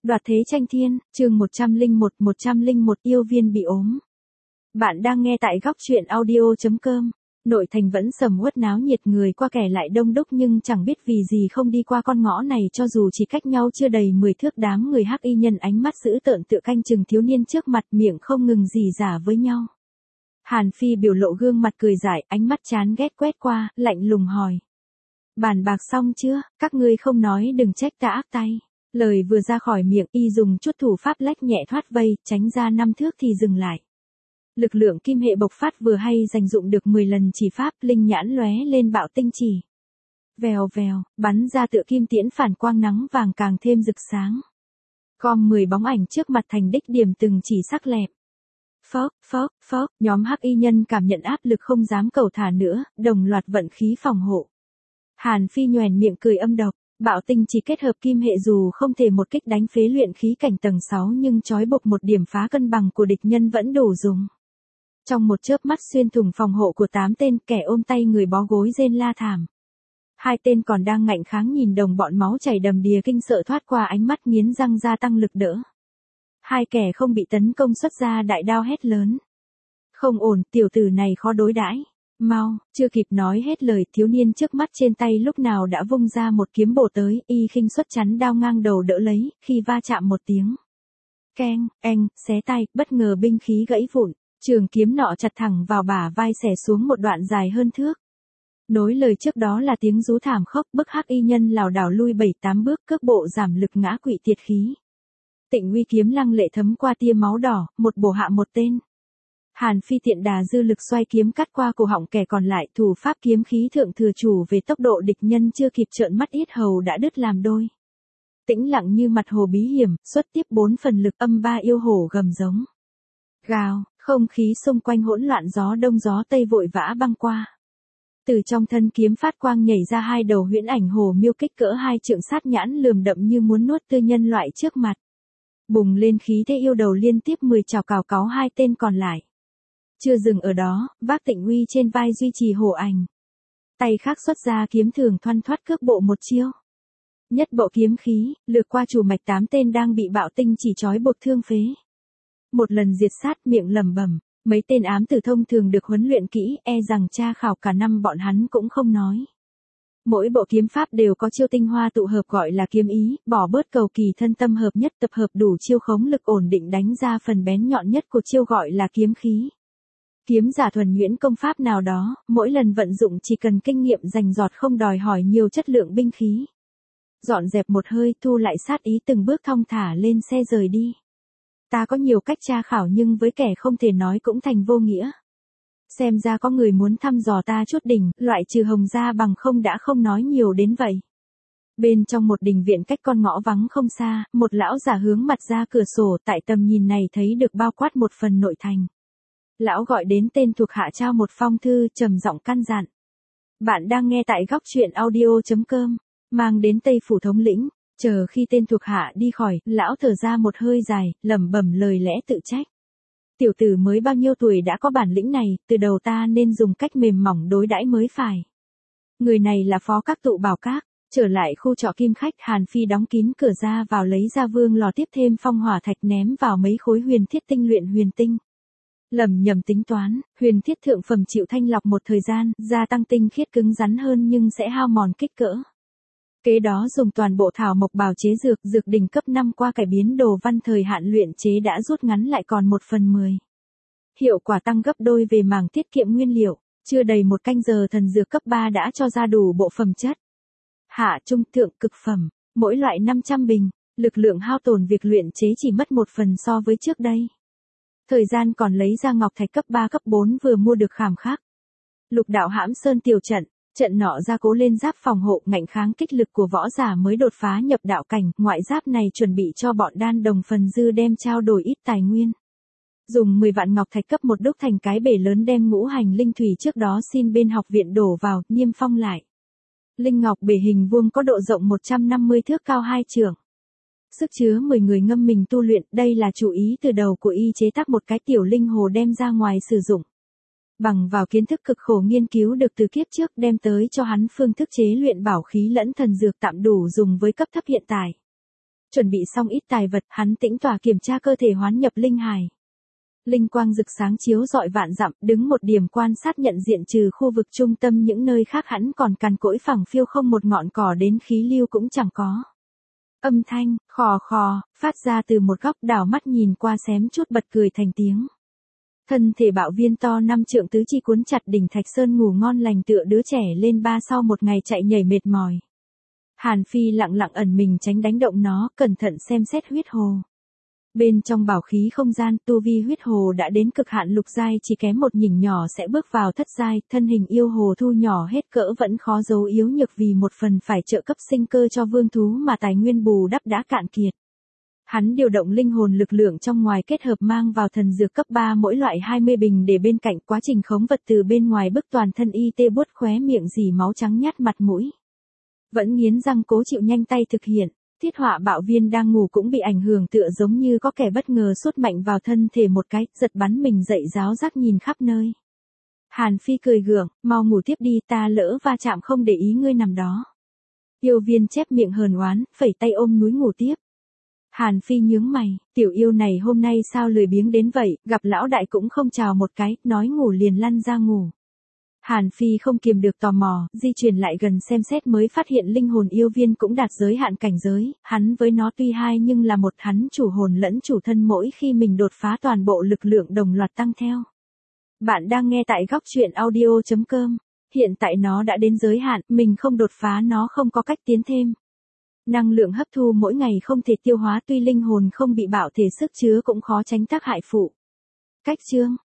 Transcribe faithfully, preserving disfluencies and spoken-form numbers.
Đoạt thế tranh thiên, chương một trăm lẻ một, một trăm lẻ một yêu viên bị ốm. Bạn đang nghe tại góc truyện audio chấm com. Nội thành vẫn sầm uất náo nhiệt, người qua kẻ lại đông đúc, nhưng chẳng biết vì gì không đi qua con ngõ này, cho dù chỉ cách nhau chưa đầy mười thước. Đám người hắc y nhân ánh mắt dữ tợn tựa canh chừng thiếu niên trước mặt, miệng không ngừng rỉ rả với nhau. Hàn Phi biểu lộ gương mặt cười dại, ánh mắt chán ghét quét qua, lạnh lùng hỏi. Bàn bạc xong chưa, các ngươi không nói đừng trách ta ác tay. Lời vừa ra khỏi miệng, y dùng chút thủ pháp lách nhẹ thoát vây, tránh ra năm thước thì dừng lại. Lực lượng kim hệ bộc phát vừa hay dành dụng được mười lần chỉ pháp, linh nhãn lóe lên bạo tinh chỉ. Vèo vèo, bắn ra tựa kim tiễn phản quang nắng vàng càng thêm rực sáng. Gom mười bóng ảnh trước mặt thành đích điểm từng chỉ sắc lẹp. Phốc, phốc, phốc, nhóm hắc y nhân cảm nhận áp lực không dám cầu thả nữa, đồng loạt vận khí phòng hộ. Hàn Phi nhoẻn miệng cười âm độc. Bạo tinh chỉ kết hợp kim hệ dù không thể một kích đánh phế luyện khí cảnh tầng sáu, nhưng trói buộc một điểm phá cân bằng của địch nhân vẫn đủ dùng. Trong một chớp mắt xuyên thủng phòng hộ của tám tên, kẻ ôm tay người bó gối rên la thảm. Hai tên còn đang ngạnh kháng nhìn đồng bọn máu chảy đầm đìa kinh sợ thoát qua ánh mắt nghiến răng gia tăng lực đỡ. Hai kẻ không bị tấn công xuất ra đại đao hét lớn. Không ổn, tiểu tử này khó đối đãi. Mau, chưa kịp nói hết lời, thiếu niên trước mắt trên tay lúc nào đã vung ra một kiếm bổ tới, y khinh suất chắn đao ngang đầu đỡ lấy, khi va chạm một tiếng. Keng, eng, xé tay, bất ngờ binh khí gãy vụn, trường kiếm nọ chặt thẳng vào bả vai xẻ xuống một đoạn dài hơn thước. Nối lời trước đó là tiếng rú thảm khốc, bức hắc y nhân lảo đảo lui bảy tám bước, cước bộ giảm lực ngã quỵ tiệt khí. Tịnh uy kiếm lăng lệ thấm qua tia máu đỏ, một bổ hạ một tên. Hàn Phi tiện đà dư lực xoay kiếm cắt qua cổ họng kẻ còn lại, thủ pháp kiếm khí thượng thừa chủ về tốc độ địch nhân chưa kịp trợn mắt yết hầu đã đứt làm đôi. Tĩnh lặng như mặt hồ bí hiểm, xuất tiếp bốn phần lực âm ba yêu hổ gầm giống. Gào, không khí xung quanh hỗn loạn, gió đông gió tây vội vã băng qua. Từ trong thân kiếm phát quang nhảy ra hai đầu huyễn ảnh hồ miêu kích cỡ hai trượng, sát nhãn lườm đậm như muốn nuốt tươi nhân loại trước mặt. Bùng lên khí thế yêu đầu liên tiếp mười chảo cào cáu hai tên còn lại. Chưa dừng ở đó, vác tịnh uy trên vai duy trì hổ ảnh. Tay khác xuất ra kiếm thường thoăn thoắt cước bộ một chiêu. Nhất bộ kiếm khí, lược qua chủ mạch tám tên đang bị bạo tinh chỉ trói buộc thương phế. Một lần diệt sát, miệng lẩm bẩm, mấy tên ám tử thông thường được huấn luyện kỹ, e rằng tra khảo cả năm bọn hắn cũng không nói. Mỗi bộ kiếm pháp đều có chiêu tinh hoa tụ hợp gọi là kiếm ý, bỏ bớt cầu kỳ thân tâm hợp nhất, tập hợp đủ chiêu khống lực ổn định đánh ra phần bén nhọn nhất của chiêu gọi là kiếm khí. Kiếm giả thuần nhuyễn công pháp nào đó, mỗi lần vận dụng chỉ cần kinh nghiệm rành rọt, không đòi hỏi nhiều chất lượng binh khí. Dọn dẹp một hơi, thu lại sát ý, từng bước thong thả lên xe rời đi. Ta có nhiều cách tra khảo, nhưng với kẻ không thể nói cũng thành vô nghĩa. Xem ra có người muốn thăm dò ta chút đỉnh, loại trừ Hồng gia, bằng không đã không nói nhiều đến vậy. Bên trong một đình viện cách con ngõ vắng không xa, một lão già hướng mặt ra cửa sổ, tại tầm nhìn này thấy được bao quát một phần nội thành. Lão gọi đến tên thuộc hạ trao một phong thư, trầm giọng căn dặn. Bạn đang nghe tại góc truyện audio chấm com, mang đến Tây Phủ thống lĩnh. Chờ khi tên thuộc hạ đi khỏi, lão thở ra một hơi dài, lẩm bẩm lời lẽ tự trách. Tiểu tử mới bao nhiêu tuổi đã có bản lĩnh này, từ đầu ta nên dùng cách mềm mỏng đối đãi mới phải. Người này là phó các tụ bảo các. Trở lại khu trọ Kim Khách, Hàn Phi đóng kín cửa ra vào, lấy ra vương lò, tiếp thêm phong hỏa thạch, ném vào mấy khối huyền thiết tinh luyện huyền tinh. Lầm nhầm tính toán, huyền thiết thượng phẩm chịu thanh lọc một thời gian, gia tăng tinh khiết cứng rắn hơn, nhưng sẽ hao mòn kích cỡ. Kế đó dùng toàn bộ thảo mộc bào chế dược, dược đỉnh cấp năm qua cải biến đồ văn thời hạn luyện chế đã rút ngắn lại còn một phần mười. Hiệu quả tăng gấp đôi về mảng tiết kiệm nguyên liệu, chưa đầy một canh giờ thần dược cấp ba đã cho ra đủ bộ phẩm chất. Hạ trung thượng cực phẩm, mỗi loại năm trăm bình, lực lượng hao tổn việc luyện chế chỉ mất một phần so với trước đây. Thời gian còn lấy ra ngọc thạch cấp ba cấp bốn vừa mua được khảm khắc. Lục đạo hãm sơn tiểu trận, trận nọ gia cố lên giáp phòng hộ, ngạnh kháng kích lực của võ giả mới đột phá nhập đạo cảnh, ngoại giáp này chuẩn bị cho bọn đan đồng phần dư đem trao đổi ít tài nguyên. Dùng mười vạn ngọc thạch cấp một đúc thành cái bể lớn, đem ngũ hành linh thủy trước đó xin bên học viện đổ vào, niêm phong lại. Linh ngọc bể hình vuông có độ rộng một trăm năm mươi thước, cao hai trượng. Sức chứa mười người ngâm mình tu luyện, đây là chủ ý từ đầu của y, chế tác một cái tiểu linh hồ đem ra ngoài sử dụng. Bằng vào kiến thức cực khổ nghiên cứu được từ kiếp trước, đem tới cho hắn phương thức chế luyện bảo khí lẫn thần dược tạm đủ dùng với cấp thấp hiện tại. Chuẩn bị xong ít tài vật, hắn tĩnh tỏa kiểm tra cơ thể hoán nhập linh hải. Linh quang rực sáng chiếu rọi vạn dặm, đứng một điểm quan sát nhận diện trừ khu vực trung tâm những nơi khác hẳn còn cằn cỗi phẳng phiêu không một ngọn cỏ đến khí lưu cũng chẳng có. Âm thanh, khò khò, phát ra từ một góc đảo mắt nhìn qua xém chút bật cười thành tiếng. Thân thể bạo viên to năm trượng tứ chi cuốn chặt đỉnh Thạch Sơn ngủ ngon lành tựa đứa trẻ lên ba sau một ngày chạy nhảy mệt mỏi. Hàn Phi lặng lặng ẩn mình tránh đánh động nó, cẩn thận xem xét huyết hồ. Bên trong bảo khí không gian, tu vi huyết hồ đã đến cực hạn lục giai, chỉ kém một nhỉnh nhỏ sẽ bước vào thất giai, thân hình yêu hồ thu nhỏ hết cỡ vẫn khó giấu yếu nhược vì một phần phải trợ cấp sinh cơ cho vương thú mà tài nguyên bù đắp đã cạn kiệt. Hắn điều động linh hồn lực lượng trong ngoài kết hợp mang vào thần dược cấp ba mỗi loại hai mươi bình để bên cạnh, quá trình khống vật từ bên ngoài bức toàn thân y tê buốt khóe miệng dì máu trắng nhát mặt mũi. Vẫn nghiến răng cố chịu nhanh tay thực hiện. Thiết họa bạo viên đang ngủ cũng bị ảnh hưởng tựa giống như có kẻ bất ngờ sút mạnh vào thân thể một cái, giật bắn mình dậy ráo rác nhìn khắp nơi. Hàn Phi cười gượng, mau ngủ tiếp đi, ta lỡ va chạm không để ý ngươi nằm đó. Yêu viên chép miệng hờn oán, phẩy tay ôm núi ngủ tiếp. Hàn Phi nhướng mày, tiểu yêu này hôm nay sao lười biếng đến vậy, gặp lão đại cũng không chào một cái, nói ngủ liền lăn ra ngủ. Hàn Phi không kiềm được tò mò, di chuyển lại gần xem xét mới phát hiện linh hồn yêu viên cũng đạt giới hạn cảnh giới, hắn với nó tuy hai nhưng là một, hắn chủ hồn lẫn chủ thân, mỗi khi mình đột phá toàn bộ lực lượng đồng loạt tăng theo. Bạn đang nghe tại góc truyện audio chấm com, hiện tại nó đã đến giới hạn, mình không đột phá nó không có cách tiến thêm. Năng lượng hấp thu mỗi ngày không thể tiêu hóa, tuy linh hồn không bị bạo thể sức chứa cũng khó tránh tác hại phụ. Cách chương